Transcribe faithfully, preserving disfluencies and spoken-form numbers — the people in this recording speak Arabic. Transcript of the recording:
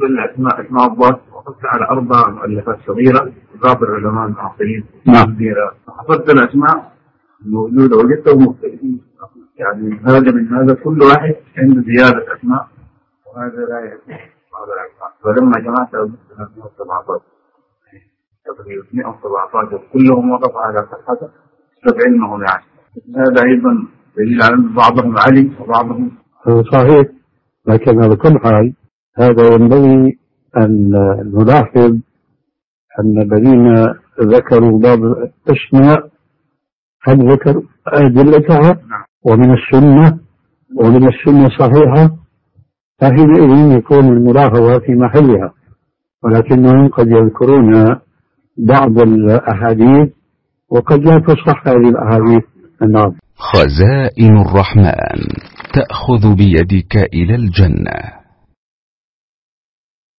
الأسماء أسماء الله وقفت على أربع مؤلفات صغيرة بعض العلماء المعاصرين كبيرة. حفظت الأسماء الموجودة وجدتهم مختلفين، يعني هذا من هذا كل واحد عنده زيادة أسماء وهذا لا يكون بعض الأسماء. فلما جمعت مئة وسبعة عشر تقريبا مئة وسبعة عشر كلهم وقف على صحته سبعين مهم يعني. هذا أيضا دليل على أن بعضهم علي وبعضهم صحيح. لكن على كل حال هذا ينبغي أن نلاحظ أن الذين ذكروا بعض الأسماء هل ذكروا أدلتها ومن السنة ومن السنة صحيحة، فحينئذ يكون الملاحظة في محلها، ولكنهم قد يذكرون بعض الأحاديث وقد لا تصح هذه الأحاديث. خزائن الرحمن تأخذ بيدك إلى الجنة.